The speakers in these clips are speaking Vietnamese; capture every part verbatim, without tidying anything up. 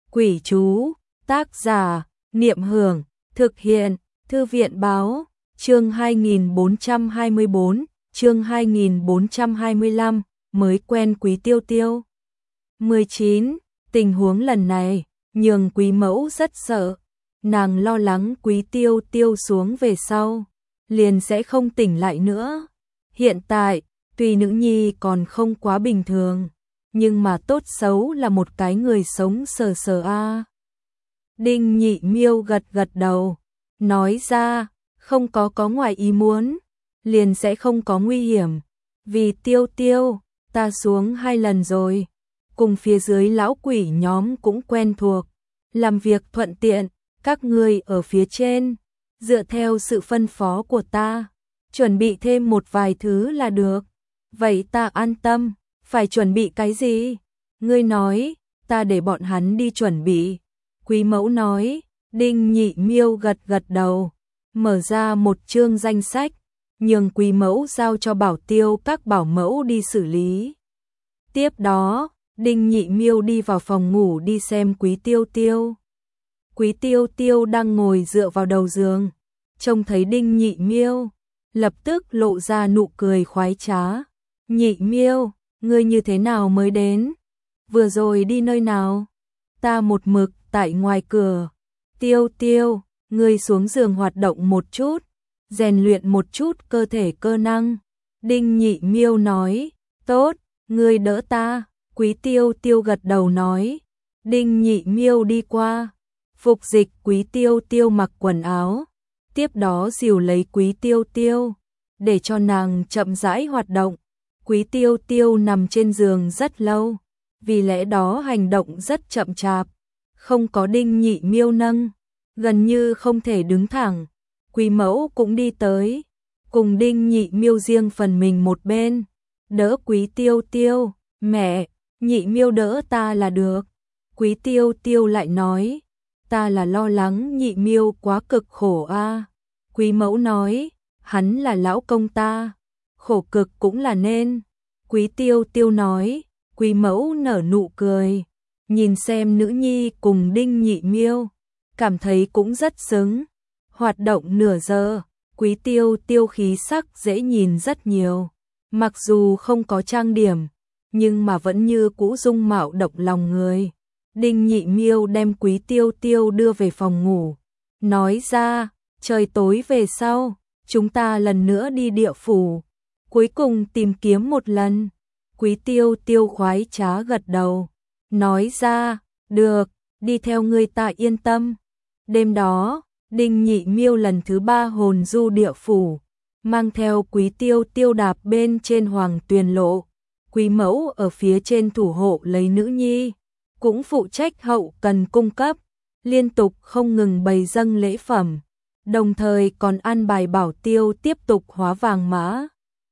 Quỷ chú, tác giả, Niệm Hưởng, thực hiện, Thư viện báo, chương hai nghìn bốn trăm hai mươi bốn, chương hai nghìn bốn trăm hai mươi lăm, mới quen Quý Tiêu Tiêu. mười chín, tình huống lần này, nhường Quý Mẫu rất sợ, nàng lo lắng Quý Tiêu Tiêu xuống về sau, liền sẽ không tỉnh lại nữa. Hiện tại, tuy nữ nhi còn không quá bình thường, nhưng mà tốt xấu là một cái người sống sờ sờ a. Đinh Nhị Miêu gật gật đầu, nói ra, không có có ngoài ý muốn, liền sẽ không có nguy hiểm. Vì Tiêu Tiêu, ta xuống hai lần rồi, cùng phía dưới lão quỷ nhóm cũng quen thuộc, làm việc thuận tiện, các ngươi ở phía trên, dựa theo sự phân phó của ta, chuẩn bị thêm một vài thứ là được. Vậy ta an tâm, phải chuẩn bị cái gì? Ngươi nói, ta để bọn hắn đi chuẩn bị. Quý Mẫu nói. Đinh Nhị Miêu gật gật đầu, mở ra một chương danh sách, nhường Quý Mẫu giao cho Bảo Tiêu các bảo mẫu đi xử lý. Tiếp đó, Đinh Nhị Miêu đi vào phòng ngủ đi xem Quý Tiêu Tiêu. Quý Tiêu Tiêu đang ngồi dựa vào đầu giường, trông thấy Đinh Nhị Miêu, lập tức lộ ra nụ cười khoái trá. Nhị Miêu, ngươi như thế nào mới đến? Vừa rồi đi nơi nào? Ta một mực tại ngoài cửa. Tiêu Tiêu, ngươi xuống giường hoạt động một chút, rèn luyện một chút cơ thể cơ năng. Đinh Nhị Miêu nói, tốt, ngươi đỡ ta. Quý Tiêu Tiêu gật đầu nói. Đinh Nhị Miêu đi qua, phục dịch Quý Tiêu Tiêu mặc quần áo, tiếp đó dìu lấy Quý Tiêu Tiêu, để cho nàng chậm rãi hoạt động. Quý Tiêu Tiêu nằm trên giường rất lâu, vì lẽ đó hành động rất chậm chạp, không có Đinh Nhị Miêu nâng, gần như không thể đứng thẳng. Quý Mẫu cũng đi tới, cùng Đinh Nhị Miêu riêng phần mình một bên, đỡ Quý Tiêu Tiêu. Mẹ, Nhị Miêu đỡ ta là được. Quý Tiêu Tiêu lại nói, ta là lo lắng Nhị Miêu quá cực khổ a. Quý Mẫu nói, hắn là lão công ta, khổ cực cũng là nên. Quý Tiêu Tiêu nói. Quý Mẫu nở nụ cười, nhìn xem nữ nhi cùng Đinh Nhị Miêu, cảm thấy cũng rất xứng. Hoạt động nửa giờ, Quý Tiêu Tiêu khí sắc dễ nhìn rất nhiều, mặc dù không có trang điểm, nhưng mà vẫn như cũ dung mạo động lòng người. Đinh Nhị Miêu đem Quý Tiêu Tiêu đưa về phòng ngủ, nói ra, trời tối về sau, chúng ta lần nữa đi địa phủ, cuối cùng tìm kiếm một lần. Quý Tiêu Tiêu khoái trá gật đầu, nói ra, được, đi theo ngươi ta yên tâm. Đêm đó, Đinh Nhị Miêu lần thứ ba hồn du địa phủ, mang theo Quý Tiêu Tiêu đạp bên trên Hoàng Tuyền Lộ. Quý Mẫu ở phía trên thủ hộ lấy nữ nhi, cũng phụ trách hậu cần cung cấp, liên tục không ngừng bày dâng lễ phẩm, đồng thời còn an bài Bảo Tiêu tiếp tục hóa vàng mã.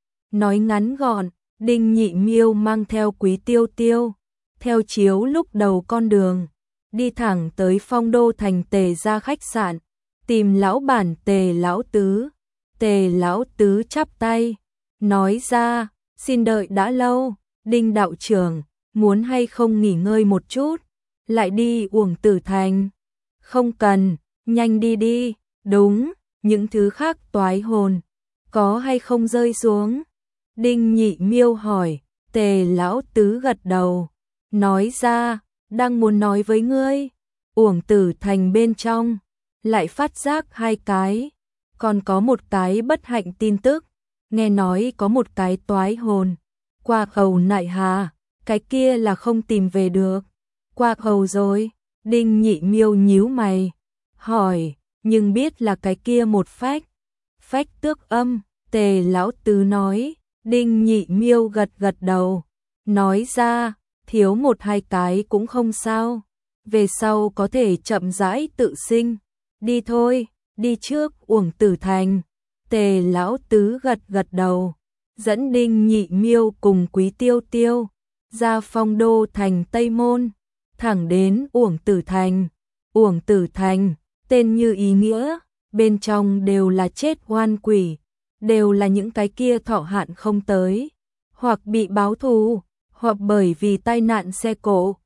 Nói ngắn gọn, Đinh Nhị Miêu mang theo Quý Tiêu Tiêu, theo chiếu lúc đầu con đường, đi thẳng tới Phong Đô thành Tề gia khách sạn, tìm lão bản Tề lão tứ. Tề lão tứ chắp tay, nói ra, xin đợi đã lâu, Đinh đạo trưởng, muốn hay không nghỉ ngơi một chút, lại đi Uổng Tử thành? Không cần, nhanh đi đi. Đúng, những thứ khác toái hồn, có hay không rơi xuống? Đinh Nhị Miêu hỏi. Tề lão tứ gật đầu, nói ra, đang muốn nói với ngươi, Uổng Tử thành bên trong, lại phát giác hai cái, còn có một cái bất hạnh tin tức, nghe nói có một cái toái hồn, qua hầu nại hà, cái kia là không tìm về được. Qua hầu rồi? Đinh Nhị Miêu nhíu mày, hỏi, nhưng biết là cái kia một phách, phách tước âm. Tề lão tứ nói. Đinh Nhị Miêu gật gật đầu, nói ra, thiếu một hai cái cũng không sao, về sau có thể chậm rãi tự sinh. Đi thôi, đi trước Uổng Tử thành. Tề lão tứ gật gật đầu, dẫn Đinh Nhị Miêu cùng Quý Tiêu Tiêu ra Phong Đô thành Tây Môn, thẳng đến Uổng Tử thành. Uổng Tử thành, tên như ý nghĩa, bên trong đều là chết oan quỷ, đều là những cái kia thọ hạn không tới, hoặc bị báo thù, hoặc bởi vì tai nạn xe cộ,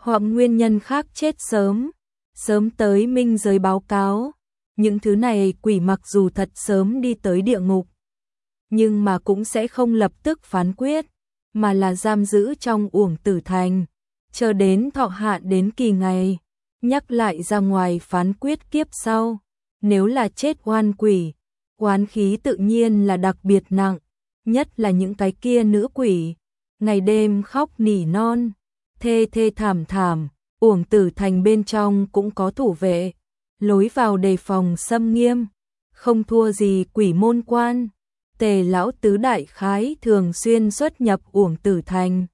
hoặc nguyên nhân khác chết sớm, sớm tới minh giới báo cáo. Những thứ này quỷ mặc dù thật sớm đi tới địa ngục, nhưng mà cũng sẽ không lập tức phán quyết, mà là giam giữ trong uổng tử thành, chờ đến thọ hạn đến kỳ ngày, nhắc lại ra ngoài phán quyết kiếp sau. Nếu là chết oan quỷ, oán khí tự nhiên là đặc biệt nặng, nhất là những cái kia nữ quỷ, ngày đêm khóc nỉ non, thê thê thảm thảm, uổng tử thành bên trong cũng có thủ vệ, lối vào đề phòng xâm nghiêm, không thua gì quỷ môn quan. Tề lão tứ đại khái thường xuyên xuất nhập uổng tử thành,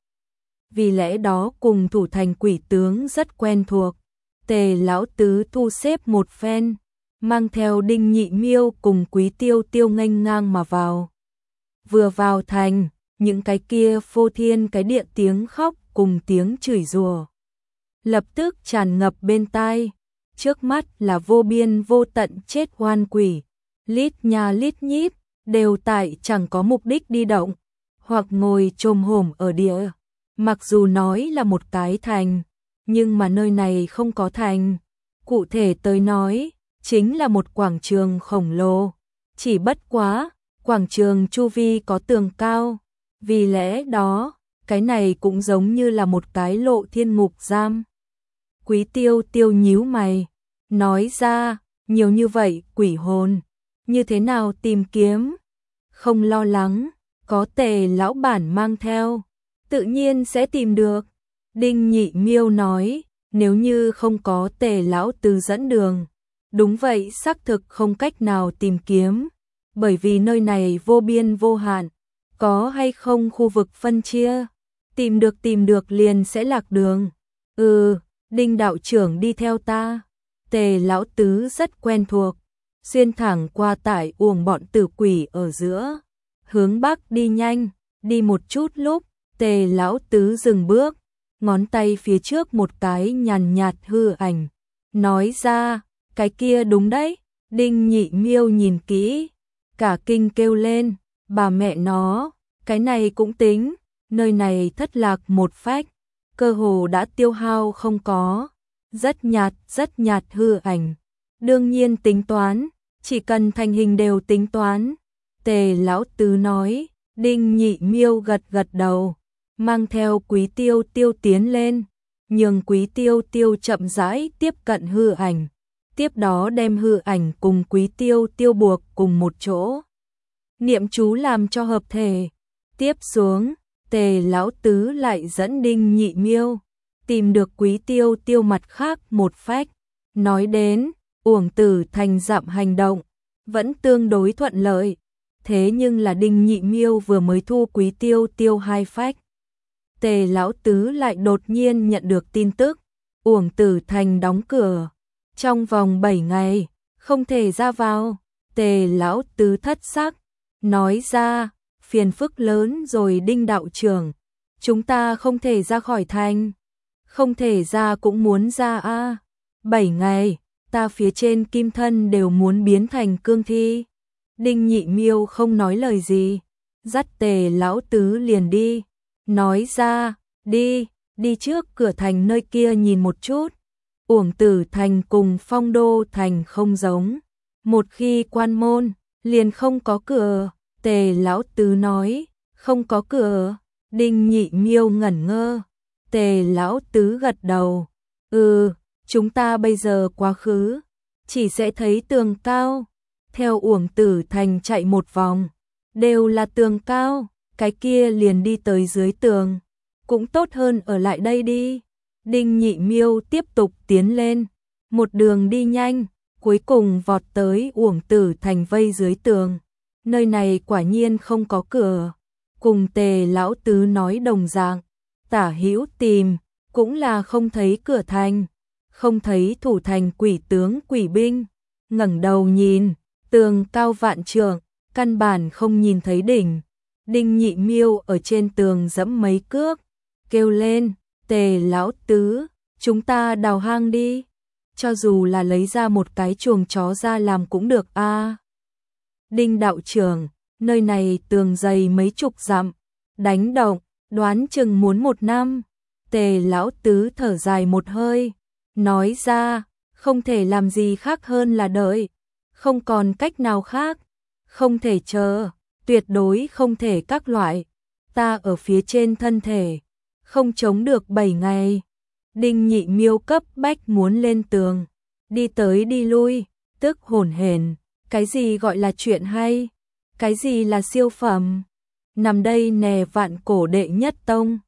vì lẽ đó cùng thủ thành quỷ tướng rất quen thuộc. Tề lão tứ thu xếp một phen, mang theo Đinh Nhị Miêu cùng Quý Tiêu Tiêu nghênh ngang mà vào. Vừa vào thành, những cái kia phô thiên cái địa tiếng khóc cùng tiếng chửi rủa lập tức tràn ngập bên tai. Trước mắt là vô biên vô tận chết oan quỷ, lít nha lít nhít, đều tại chẳng có mục đích đi động, hoặc ngồi chồm hổm ở địa. Mặc dù nói là một cái thành, nhưng mà nơi này không có thành. Cụ thể tới nói, chính là một quảng trường khổng lồ. Chỉ bất quá, quảng trường chu vi có tường cao. Vì lẽ đó, cái này cũng giống như là một cái lộ thiên ngục giam. Quý Tiêu Tiêu nhíu mày, nói ra, nhiều như vậy quỷ hồn, như thế nào tìm kiếm? Không lo lắng, có Tề lão bản mang theo, tự nhiên sẽ tìm được. Đinh Nhị Miêu nói, nếu như không có Tề lão tứ dẫn đường, đúng vậy xác thực không cách nào tìm kiếm, bởi vì nơi này vô biên vô hạn, có hay không khu vực phân chia, tìm được tìm được liền sẽ lạc đường. Ừ, Đinh đạo trưởng đi theo ta. Tề lão tứ rất quen thuộc, xuyên thẳng qua tại uổng bọn tử quỷ ở giữa, hướng bắc đi nhanh, đi một chút lúc, Tề lão tứ dừng bước, ngón tay phía trước một cái nhàn nhạt hư ảnh, nói ra, cái kia đúng đấy. Đinh Nhị Miêu nhìn kỹ, cả kinh kêu lên, bà mẹ nó, cái này cũng tính, nơi này thất lạc một phách, cơ hồ đã tiêu hao không có, rất nhạt, rất nhạt hư ảnh. Đương nhiên tính toán, chỉ cần thành hình đều tính toán. Tề lão tứ nói. Đinh Nhị Miêu gật gật đầu, mang theo Quý Tiêu Tiêu tiến lên, nhường Quý Tiêu Tiêu chậm rãi tiếp cận hư ảnh, tiếp đó đem hư ảnh cùng Quý Tiêu Tiêu buộc cùng một chỗ. Niệm chú làm cho hợp thể. Tiếp xuống, Tề lão tứ lại dẫn Đinh Nhị Miêu tìm được Quý Tiêu Tiêu mặt khác một phách. Nói đến, uổng tử thành dặm hành động vẫn tương đối thuận lợi. Thế nhưng là Đinh Nhị Miêu vừa mới thu Quý Tiêu Tiêu hai phách, Tề lão tứ lại đột nhiên nhận được tin tức, uổng tử thành đóng cửa, trong vòng bảy ngày không thể ra vào. Tề lão tứ thất sắc, nói ra, phiền phức lớn rồi Đinh đạo trưởng, chúng ta không thể ra khỏi thành, không thể ra cũng muốn ra a. Bảy ngày, ta phía trên kim thân đều muốn biến thành cương thi. Đinh Nhị Miêu không nói lời gì, dắt Tề lão tứ liền đi, nói ra, đi, đi trước cửa thành nơi kia nhìn một chút. Uổng tử thành cùng Phong Đô thành không giống, một khi quan môn, liền không có cửa. Tề lão tứ nói, không có cửa. Đinh Nhị Miêu ngẩn ngơ. Tề lão tứ gật đầu, ừ, chúng ta bây giờ quá khứ, chỉ sẽ thấy tường cao. Theo uổng tử thành chạy một vòng, đều là tường cao, cái kia liền đi tới dưới tường, cũng tốt hơn ở lại đây đi. Đinh Nhị Miêu tiếp tục tiến lên, một đường đi nhanh, cuối cùng vọt tới uổng tử thành vây dưới tường. Nơi này quả nhiên không có cửa, cùng Tề lão tứ nói đồng dạng, tả hữu tìm, cũng là không thấy cửa thành, không thấy thủ thành quỷ tướng quỷ binh. Ngẩng đầu nhìn, tường cao vạn trượng, căn bản không nhìn thấy đỉnh. Đinh Nhị Miêu ở trên tường dẫm mấy cước, kêu lên, Tề lão tứ, chúng ta đào hang đi, cho dù là lấy ra một cái chuồng chó ra làm cũng được a. À. Đinh đạo trưởng, nơi này tường dày mấy chục dặm, đánh động, đoán chừng muốn một năm. Tề lão tứ thở dài một hơi, nói ra, không thể làm gì khác hơn là đợi, không còn cách nào khác, không thể chờ, tuyệt đối không thể các loại, ta ở phía trên thân thể, không chống được bảy ngày. Đinh Nhị Miêu cấp bách muốn lên tường, đi tới đi lui, tức hổn hển, cái gì gọi là chuyện hay, cái gì là siêu phẩm, nằm đây nè vạn cổ đệ nhất tông.